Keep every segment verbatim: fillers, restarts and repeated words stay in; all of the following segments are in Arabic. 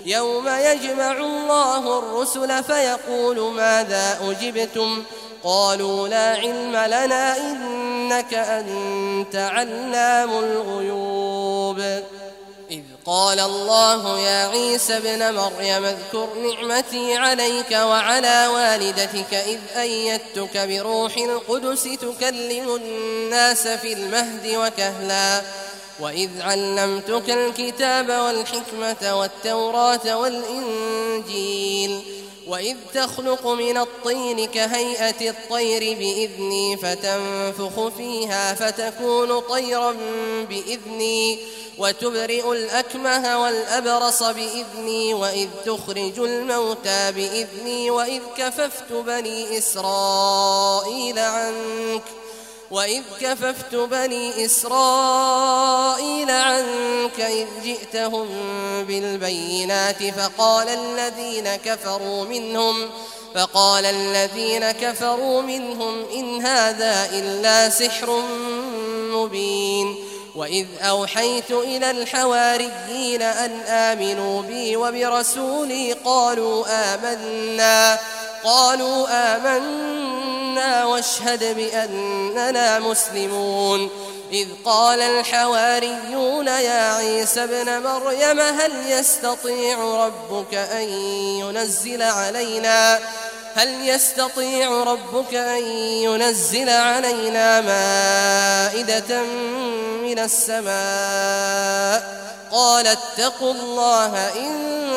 يوم يجمع الله الرسل فيقول ماذا أجبتم قالوا لا علم لنا إنك أنت علام الغيوب إذ قال الله يا عيسى ابن مريم اذكر نعمتي عليك وعلى والدتك إذ أيدتك بروح القدس تكلم الناس في المهد وكهلا وإذ علمتك الكتاب والحكمة والتوراة والإنجيل وإذ تخلق من الطين كهيئة الطير بإذني فتنفخ فيها فتكون طيرا بإذني وتبرئ الأكمه والأبرص بإذني وإذ تخرج الموتى بإذني وإذ كففت بني إسرائيل عنك وإذ كففت بني إسرائيل عنك إذ جئتهم بالبينات فقال الذين كفروا منهم فقال الذين كفروا منهم إن هذا إلا سحر مبين وإذ أوحيت إلى الحواريين أن آمنوا بي وبرسولي قالوا آمنا قالوا آمنا واشهد بأننا مسلمون إذ قال الحواريون يا عيسى ابن مريم هل يستطيع ربك أن ينزل علينا هل يستطيع ربك أن ينزل علينا مائدة من السماء قال اتقوا الله إن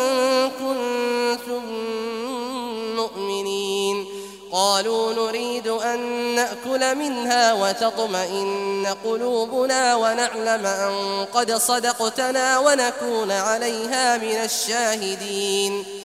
كنتم مؤمنين قالوا نريد أن نأكل منها وتطمئن قلوبنا ونعلم أن قد صدقتنا ونكون عليها من الشاهدين